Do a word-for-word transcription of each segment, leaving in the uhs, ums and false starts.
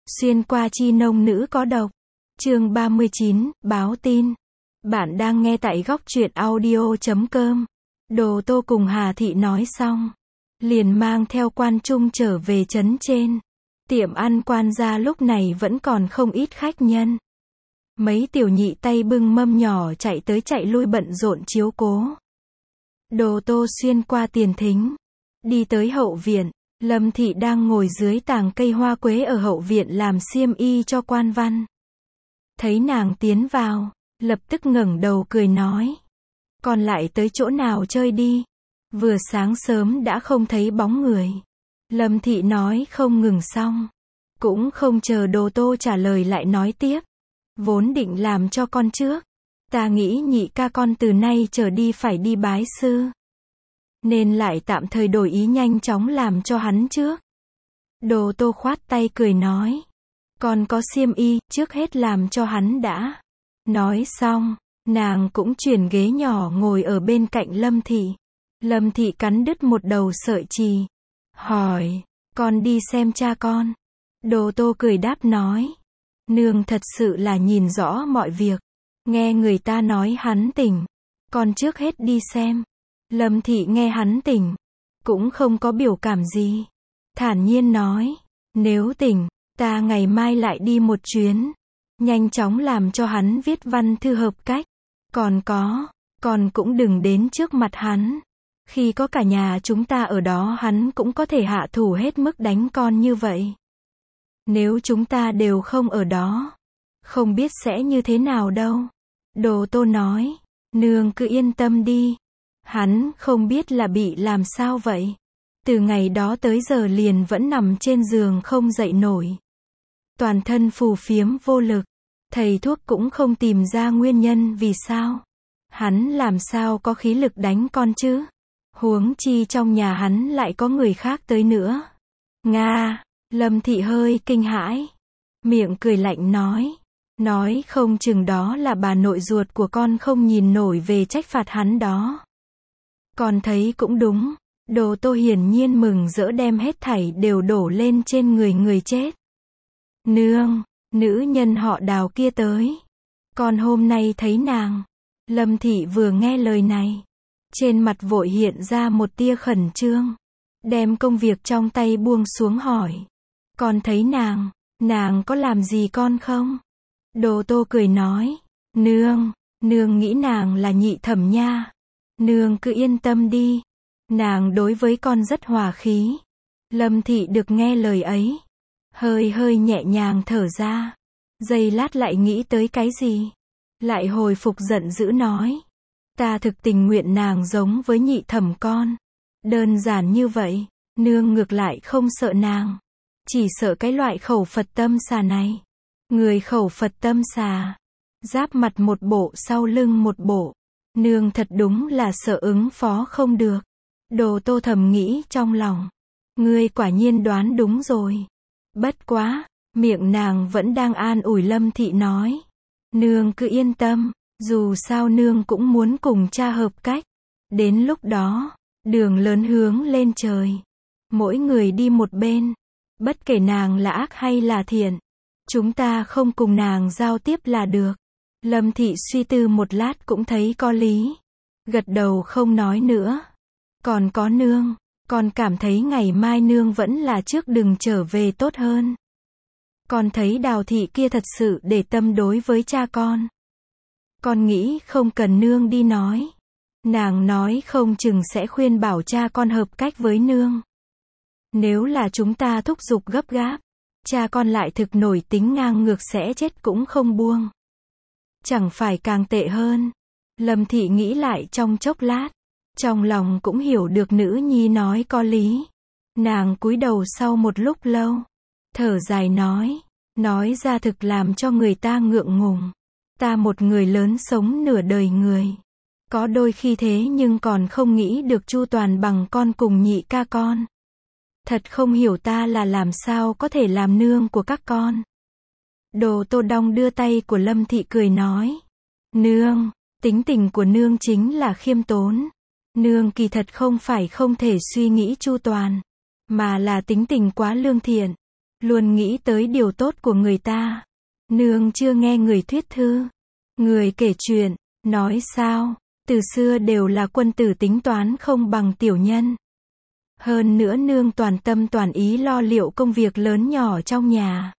Xuyên qua chi nông nữ có độc. Chương ba mươi chín, báo tin. Bạn đang nghe tại góc truyện audio chấm com. Đồ Tô cùng Hà Thị nói xong, liền mang theo Quan Trung trở về trấn trên. Tiệm ăn Quan gia lúc này vẫn còn không ít khách nhân. Mấy tiểu nhị tay bưng mâm nhỏ chạy tới chạy lui bận rộn chiếu cố. Đồ Tô xuyên qua tiền thính, đi tới hậu viện. Lâm Thị đang ngồi dưới tàng cây hoa quế ở hậu viện làm xiêm y cho Quan Văn. Thấy nàng tiến vào, lập tức ngẩng đầu cười nói: "Con lại tới chỗ nào chơi đi? Vừa sáng sớm đã không thấy bóng người." Lâm Thị nói không ngừng xong, cũng không chờ Đồ Tô trả lời lại nói tiếp: "Vốn định làm cho con trước. Ta nghĩ nhị ca con từ nay trở đi phải đi bái sư, nên lại tạm thời đổi ý nhanh chóng làm cho hắn trước." Đồ Tô khoát tay cười nói: "Con có xiêm y, trước hết làm cho hắn đã." Nói xong, nàng cũng chuyển ghế nhỏ ngồi ở bên cạnh Lâm Thị. Lâm Thị cắn đứt một đầu sợi chì, hỏi: "Con đi xem cha con?" Đồ Tô cười đáp nói: "Nương thật sự là nhìn rõ mọi việc. Nghe người ta nói hắn tỉnh, con trước hết đi xem." Lâm Thị nghe hắn tỉnh, cũng không có biểu cảm gì, thản nhiên nói: "Nếu tỉnh, ta ngày mai lại đi một chuyến, nhanh chóng làm cho hắn viết văn thư hợp cách. Còn có, con cũng đừng đến trước mặt hắn. Khi có cả nhà chúng ta ở đó hắn cũng có thể hạ thủ hết mức đánh con như vậy. Nếu chúng ta đều không ở đó, không biết sẽ như thế nào đâu." Đồ Tô nói: "Nương cứ yên tâm đi. Hắn không biết là bị làm sao vậy. Từ ngày đó tới giờ liền vẫn nằm trên giường không dậy nổi. Toàn thân phù phiếm vô lực. Thầy thuốc cũng không tìm ra nguyên nhân vì sao. Hắn làm sao có khí lực đánh con chứ? Huống chi trong nhà hắn lại có người khác tới nữa." "Nga." Lâm Thị hơi kinh hãi, miệng cười lạnh nói: "Nói không chừng đó là bà nội ruột của con không nhìn nổi về trách phạt hắn đó." "Con thấy cũng đúng." Đồ Tô hiển nhiên mừng rỡ đem hết thảy đều đổ lên trên người người chết. "Nương, nữ nhân họ Đào kia tới. Con hôm nay thấy nàng." Lâm Thị vừa nghe lời này, trên mặt vội hiện ra một tia khẩn trương, đem công việc trong tay buông xuống hỏi: "Con thấy nàng, nàng có làm gì con không?" Đồ Tô cười nói: "Nương, nương nghĩ nàng là nhị thẩm nha. Nương cứ yên tâm đi. Nàng đối với con rất hòa khí." Lâm Thị được nghe lời ấy, hơi hơi nhẹ nhàng thở ra. Giây lát lại nghĩ tới cái gì, lại hồi phục giận dữ nói: "Ta thực tình nguyện nàng giống với nhị thẩm con. Đơn giản như vậy, nương ngược lại không sợ nàng. Chỉ sợ cái loại khẩu Phật tâm xà này." Người khẩu Phật tâm xà, giáp mặt một bộ sau lưng một bộ. Nương thật đúng là sợ ứng phó không được. Đồ Tô thầm nghĩ trong lòng: ngươi quả nhiên đoán đúng rồi. Bất quá, miệng nàng vẫn đang an ủi Lâm Thị nói: "Nương cứ yên tâm, dù sao nương cũng muốn cùng cha hợp cách. Đến lúc đó, đường lớn hướng lên trời. Mỗi người đi một bên. Bất kể nàng là ác hay là thiện, chúng ta không cùng nàng giao tiếp là được." Lâm Thị suy tư một lát cũng thấy có lý, gật đầu không nói nữa. "Còn có nương, con cảm thấy ngày mai nương vẫn là trước đừng trở về tốt hơn. Con thấy Đào Thị kia thật sự để tâm đối với cha con. Con nghĩ không cần nương đi nói. Nàng nói không chừng sẽ khuyên bảo cha con hợp cách với nương. Nếu là chúng ta thúc giục gấp gáp, cha con lại thực nổi tính ngang ngược sẽ chết cũng không buông. Chẳng phải càng tệ hơn." Lâm Thị nghĩ lại trong chốc lát, trong lòng cũng hiểu được nữ nhi nói có lý. Nàng cúi đầu sau một lúc lâu, thở dài nói: "Nói ra thực làm cho người ta ngượng ngùng. Ta một người lớn sống nửa đời người, có đôi khi thế nhưng còn không nghĩ được chu toàn bằng con cùng nhị ca con. Thật không hiểu ta là làm sao có thể làm nương của các con." Đồ Tô đong đưa tay của Lâm Thị cười nói: "Nương, tính tình của nương chính là khiêm tốn. Nương kỳ thật không phải không thể suy nghĩ chu toàn, mà là tính tình quá lương thiện. Luôn nghĩ tới điều tốt của người ta. Nương chưa nghe người thuyết thư, người kể chuyện, nói sao, từ xưa đều là quân tử tính toán không bằng tiểu nhân. Hơn nữa nương toàn tâm toàn ý lo liệu công việc lớn nhỏ trong nhà.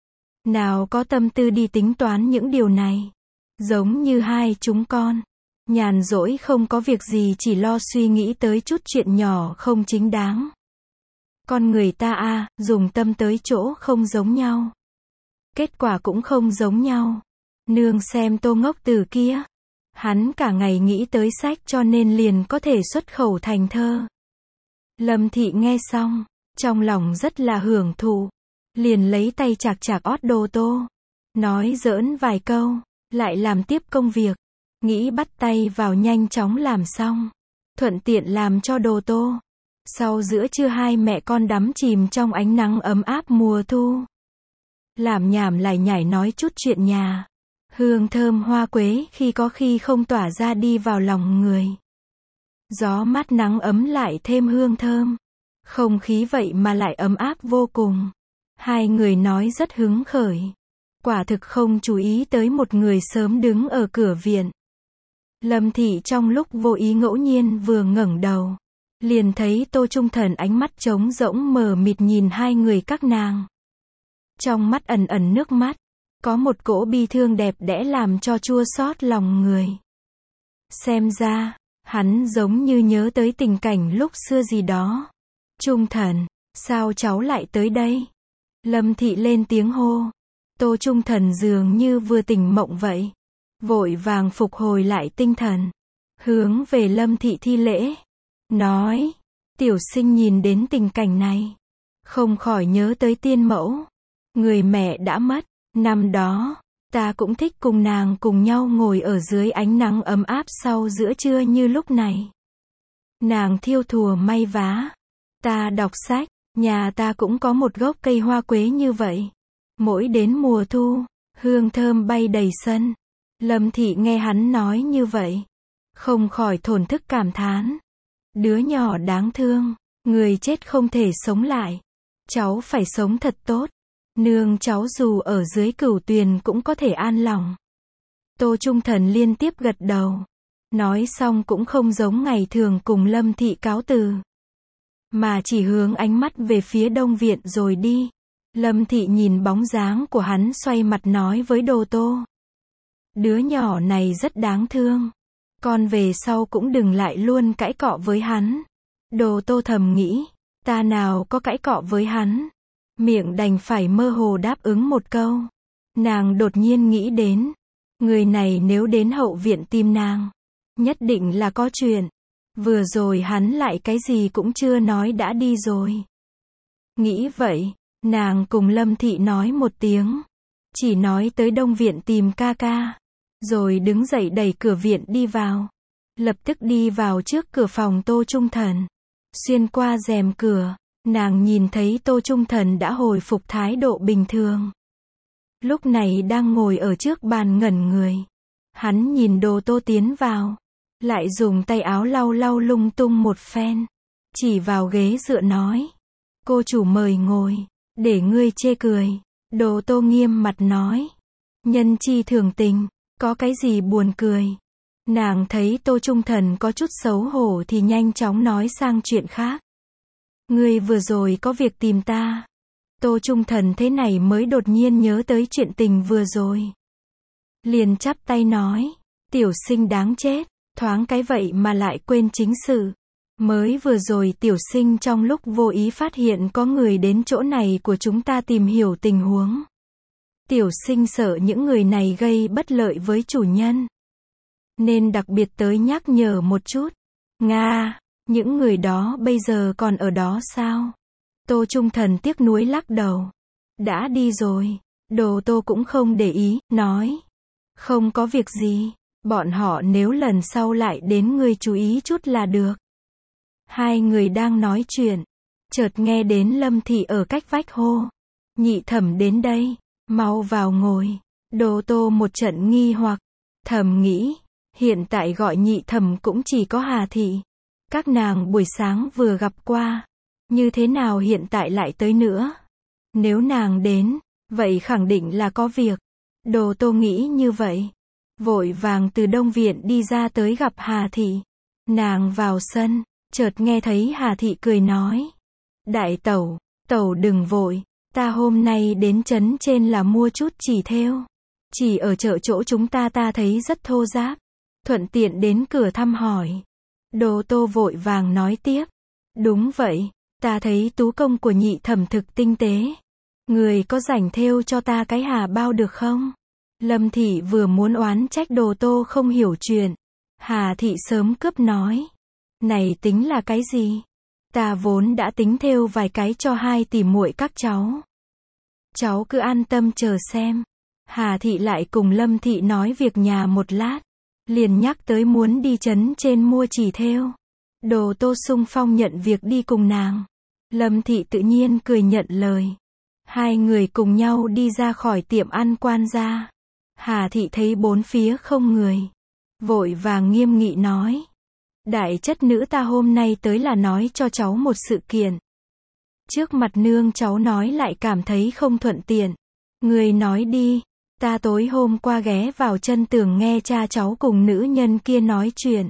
Nào có tâm tư đi tính toán những điều này. Giống như hai chúng con. Nhàn rỗi không có việc gì chỉ lo suy nghĩ tới chút chuyện nhỏ không chính đáng. Con người ta a à, dùng tâm tới chỗ không giống nhau. Kết quả cũng không giống nhau. Nương xem Tô Ngốc Từ kia. Hắn cả ngày nghĩ tới sách cho nên liền có thể xuất khẩu thành thơ. Lâm Thị nghe xong, trong lòng rất là hưởng thụ. Liền lấy tay chạc chạc ót Đồ Tô. Nói giỡn vài câu, lại làm tiếp công việc. Nghĩ bắt tay vào nhanh chóng làm xong. Thuận tiện làm cho Đồ Tô. Sau giữa trưa hai mẹ con đắm chìm trong ánh nắng ấm áp mùa thu. Làm nhảm lải nhải nói chút chuyện nhà. Hương thơm hoa quế khi có khi không tỏa ra đi vào lòng người. Gió mát nắng ấm lại thêm hương thơm. Không khí vậy mà lại ấm áp vô cùng. Hai người nói rất hứng khởi. Quả thực không chú ý tới một người sớm đứng ở cửa viện. Lâm Thị trong lúc vô ý ngẫu nhiên vừa ngẩng đầu. Liền thấy Tô Trung Thần ánh mắt trống rỗng mờ mịt nhìn hai người các nàng. Trong mắt ẩn ẩn nước mắt. Có một cỗ bi thương đẹp đẽ làm cho chua xót lòng người. Xem ra, hắn giống như nhớ tới tình cảnh lúc xưa gì đó. Trung Thần, sao cháu lại tới đây? Lâm Thị lên tiếng hô. Tô Trung Thần dường như vừa tỉnh mộng vậy. Vội vàng phục hồi lại tinh thần. Hướng về Lâm Thị thi lễ. Nói, tiểu sinh nhìn đến tình cảnh này. Không khỏi nhớ tới tiên mẫu. Người mẹ đã mất. Năm đó, ta cũng thích cùng nàng cùng nhau ngồi ở dưới ánh nắng ấm áp sau giữa trưa như lúc này. Nàng thiêu thùa may vá. Ta đọc sách, nhà ta cũng có một gốc cây hoa quế như vậy. Mỗi đến mùa thu, hương thơm bay đầy sân. Lâm Thị nghe hắn nói như vậy. Không khỏi thổn thức cảm thán. Đứa nhỏ đáng thương, người chết không thể sống lại. Cháu phải sống thật tốt. Nương cháu dù ở dưới cửu tuyền cũng có thể an lòng. Tô Trung Thần liên tiếp gật đầu. Nói xong cũng không giống ngày thường cùng Lâm Thị cáo từ. Mà chỉ hướng ánh mắt về phía đông viện rồi đi. Lâm Thị nhìn bóng dáng của hắn xoay mặt nói với Đồ Tô. Đứa nhỏ này rất đáng thương. Con về sau cũng đừng lại luôn cãi cọ với hắn. Đồ Tô thầm nghĩ. Ta nào có cãi cọ với hắn. Miệng đành phải mơ hồ đáp ứng một câu. Nàng đột nhiên nghĩ đến. Người này nếu đến hậu viện tìm nàng. Nhất định là có chuyện. Vừa rồi hắn lại cái gì cũng chưa nói đã đi rồi. Nghĩ vậy, nàng cùng Lâm Thị nói một tiếng. Chỉ nói tới đông viện tìm ca ca. Rồi đứng dậy đẩy cửa viện đi vào. Lập tức đi vào trước cửa phòng Tô Trung Thần. Xuyên qua rèm cửa. Nàng nhìn thấy Tô Trung Thần đã hồi phục thái độ bình thường. Lúc này đang ngồi ở trước bàn ngẩn người. Hắn nhìn Đồ Tô tiến vào. Lại dùng tay áo lau lau lung tung một phen. Chỉ vào ghế dựa nói. Cô chủ mời ngồi. Để ngươi chê cười. Đồ Tô nghiêm mặt nói. Nhân chi thường tình. Có cái gì buồn cười. Nàng thấy Tô Trung Thần có chút xấu hổ thì nhanh chóng nói sang chuyện khác. Ngươi vừa rồi có việc tìm ta. Tô Trung Thần thế này mới đột nhiên nhớ tới chuyện tình vừa rồi. Liền chắp tay nói. Tiểu sinh đáng chết. Thoáng cái vậy mà lại quên chính sự. Mới vừa rồi tiểu sinh trong lúc vô ý phát hiện có người đến chỗ này của chúng ta tìm hiểu tình huống. Tiểu sinh sợ những người này gây bất lợi với chủ nhân. Nên đặc biệt tới nhắc nhở một chút. Nga, những người đó bây giờ còn ở đó sao? Tô Trung Thần tiếc nuối lắc đầu. Đã đi rồi. Đồ Tô cũng không để ý, nói. Không có việc gì. Bọn họ nếu lần sau lại đến ngươi chú ý chút là được. Hai người đang nói chuyện. Chợt nghe đến Lâm Thị ở cách vách hô. Nhị thẩm đến đây. Mau vào ngồi. Đồ Tô một trận nghi hoặc. Thầm nghĩ. Hiện tại gọi nhị thẩm cũng chỉ có Hà Thị. Các nàng buổi sáng vừa gặp qua. Như thế nào hiện tại lại tới nữa? Nếu nàng đến, vậy khẳng định là có việc. Đồ Tô nghĩ như vậy. Vội vàng từ Đông Viện đi ra tới gặp Hà Thị. Nàng vào sân, chợt nghe thấy Hà Thị cười nói. Đại tẩu, tẩu đừng vội, ta hôm nay đến trấn trên là mua chút chỉ thêu. Chỉ ở chợ chỗ chúng ta ta thấy rất thô ráp. Thuận tiện đến cửa thăm hỏi. Đồ Tô vội vàng nói tiếp. Đúng vậy, ta thấy tú công của nhị thẩm thực tinh tế. Người có rảnh thêu cho ta cái hà bao được không? Lâm Thị vừa muốn oán trách Đồ Tô không hiểu chuyện. Hà Thị sớm cướp nói. Này tính là cái gì? Ta vốn đã tính thêu vài cái cho hai tỷ muội các cháu. Cháu cứ an tâm chờ xem. Hà Thị lại cùng Lâm Thị nói việc nhà một lát. Liền nhắc tới muốn đi trấn trên mua chỉ thêu. Đồ Tô sung phong nhận việc đi cùng nàng. Lâm Thị tự nhiên cười nhận lời. Hai người cùng nhau đi ra khỏi tiệm ăn quan gia. Hà Thị thấy bốn phía không người. Vội vàng nghiêm nghị nói. Đại chất nữ ta hôm nay tới là nói cho cháu một sự kiện. Trước mặt nương cháu nói lại cảm thấy không thuận tiện. Người nói đi. Ta tối hôm qua ghé vào chân tường nghe cha cháu cùng nữ nhân kia nói chuyện.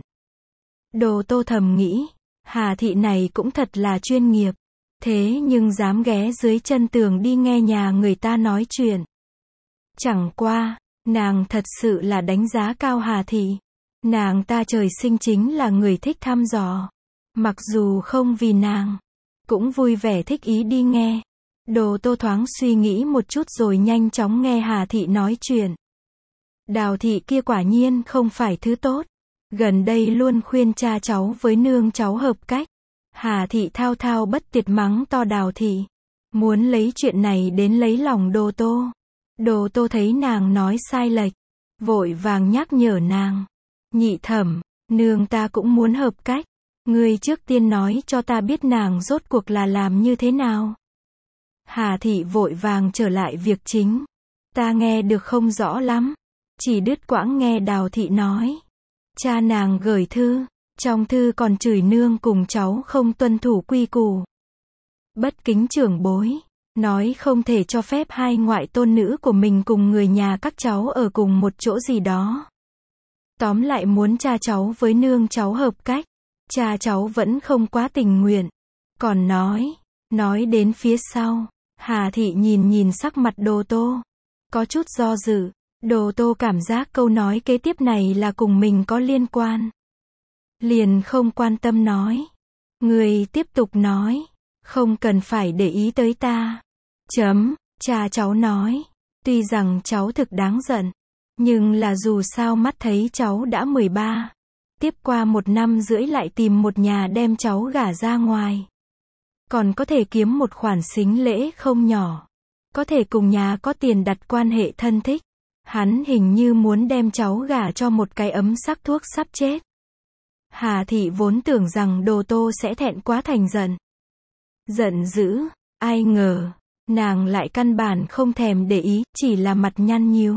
Đồ Tô thầm nghĩ. Hà Thị này cũng thật là chuyên nghiệp. Thế nhưng dám ghé dưới chân tường đi nghe nhà người ta nói chuyện. Chẳng qua, nàng thật sự là đánh giá cao Hà Thị. Nàng ta trời sinh chính là người thích thăm dò. Mặc dù không vì nàng, cũng vui vẻ thích ý đi nghe. Đồ Tô thoáng suy nghĩ một chút rồi nhanh chóng nghe Hà Thị nói chuyện. Đào Thị kia quả nhiên không phải thứ tốt. Gần đây luôn khuyên cha cháu với nương cháu hợp cách. Hà Thị thao thao bất tuyệt mắng to Đào Thị. Muốn lấy chuyện này đến lấy lòng Đồ Tô. Đồ Tô thấy nàng nói sai lệch. Vội vàng nhắc nhở nàng. Nhị thẩm, nương ta cũng muốn hợp cách. Ngươi trước tiên nói cho ta biết nàng rốt cuộc là làm như thế nào. Hà Thị vội vàng trở lại việc chính. Ta nghe được không rõ lắm. Chỉ đứt quãng nghe Đào Thị nói. Cha nàng gửi thư. Trong thư còn chửi nương cùng cháu không tuân thủ quy củ. Bất kính trưởng bối. Nói không thể cho phép hai ngoại tôn nữ của mình cùng người nhà các cháu ở cùng một chỗ gì đó. Tóm lại muốn cha cháu với nương cháu hợp cách. Cha cháu vẫn không quá tình nguyện. Còn nói, nói đến phía sau, Hà Thị nhìn nhìn sắc mặt Đồ Tô. Có chút do dự, Đồ Tô cảm giác câu nói kế tiếp này là cùng mình có liên quan. Liền không quan tâm nói. Người tiếp tục nói, không cần phải để ý tới ta. Chấm, cha cháu nói, tuy rằng cháu thực đáng giận, nhưng là dù sao mắt thấy cháu đã mười ba. Tiếp qua một năm rưỡi lại tìm một nhà đem cháu gả ra ngoài. Còn có thể kiếm một khoản sính lễ không nhỏ. Có thể cùng nhà có tiền đặt quan hệ thân thích. Hắn hình như muốn đem cháu gả cho một cái ấm sắc thuốc sắp chết. Hà Thị vốn tưởng rằng Đồ Tô sẽ thẹn quá thành giận. Giận dữ, ai ngờ, nàng lại căn bản không thèm để ý, chỉ là mặt nhăn nhíu.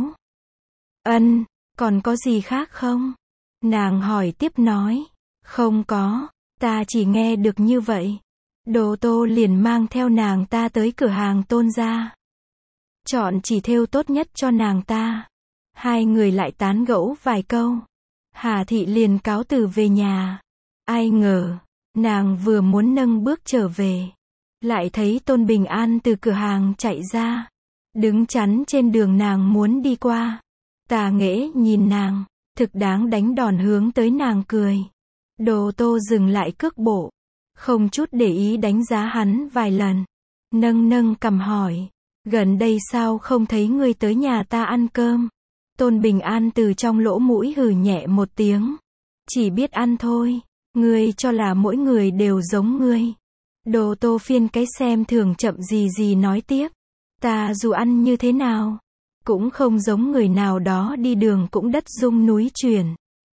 Ân, còn có gì khác không? Nàng hỏi tiếp nói. Không có, ta chỉ nghe được như vậy. Đồ Tô liền mang theo nàng ta tới cửa hàng Tôn gia. Chọn chỉ thêu tốt nhất cho nàng ta. Hai người lại tán gẫu vài câu. Hà Thị liền cáo từ về nhà. Ai ngờ, nàng vừa muốn nâng bước trở về. Lại thấy Tôn Bình An từ cửa hàng chạy ra. Đứng chắn trên đường nàng muốn đi qua. Tà Nghễ nhìn nàng, thực đáng đánh đòn hướng tới nàng cười. Đồ Tô dừng lại cước bộ. Không chút để ý đánh giá hắn vài lần. Nâng nâng cằm hỏi. Gần đây sao không thấy ngươi tới nhà ta ăn cơm? Tôn Bình An từ trong lỗ mũi hừ nhẹ một tiếng. Chỉ biết ăn thôi. Ngươi cho là mỗi người đều giống ngươi. Đồ Tô phiên cái xem thường chậm gì gì nói tiếp. Ta dù ăn như thế nào, cũng không giống người nào đó đi đường cũng đất rung núi chuyển.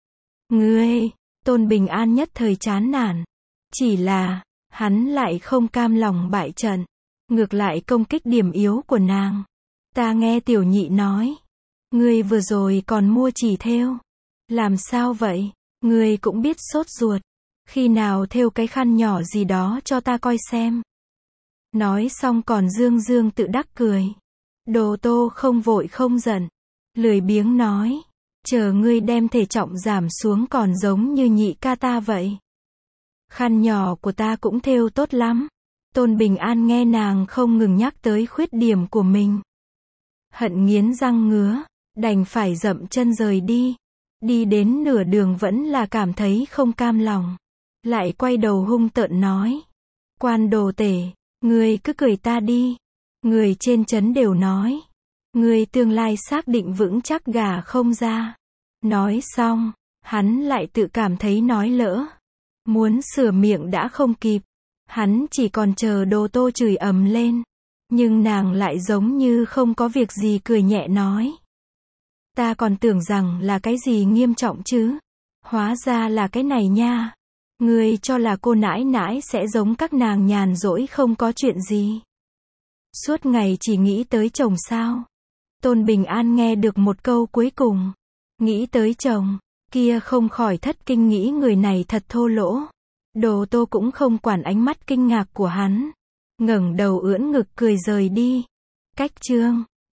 Ngươi, Tôn Bình An nhất thời chán nản. Chỉ là, hắn lại không cam lòng bại trận. Ngược lại công kích điểm yếu của nàng. Ta nghe tiểu nhị nói. Ngươi vừa rồi còn mua chỉ thêu. Làm sao vậy? Ngươi cũng biết sốt ruột. Khi nào thêu cái khăn nhỏ gì đó cho ta coi xem. Nói xong còn dương dương tự đắc cười. Đồ Tô không vội không giận. Lười biếng nói. Chờ ngươi đem thể trọng giảm xuống còn giống như nhị ca ta vậy. Khăn nhỏ của ta cũng thêu tốt lắm. Tôn Bình An nghe nàng không ngừng nhắc tới khuyết điểm của mình. Hận nghiến răng ngứa, đành phải dậm chân rời đi. Đi đến nửa đường vẫn là cảm thấy không cam lòng. Lại quay đầu hung tợn nói. Quan đồ tể, ngươi cứ cười ta đi. Người trên trấn đều nói. Ngươi tương lai xác định vững chắc gả không ra. Nói xong, hắn lại tự cảm thấy nói lỡ. Muốn sửa miệng đã không kịp. Hắn chỉ còn chờ Đồ Tô chửi ầm lên. Nhưng nàng lại giống như không có việc gì cười nhẹ nói. Ta còn tưởng rằng là cái gì nghiêm trọng chứ. Hóa ra là cái này nha. Ngươi cho là cô nãi nãi sẽ giống các nàng nhàn rỗi không có chuyện gì. Suốt ngày chỉ nghĩ tới chồng sao. Tôn Bình An nghe được một câu cuối cùng. Nghĩ tới chồng, kia không khỏi thất kinh nghĩ người này thật thô lỗ. Đồ Tô cũng không quản ánh mắt kinh ngạc của hắn. Ngẩng đầu ưỡn ngực cười rời đi. Cách chương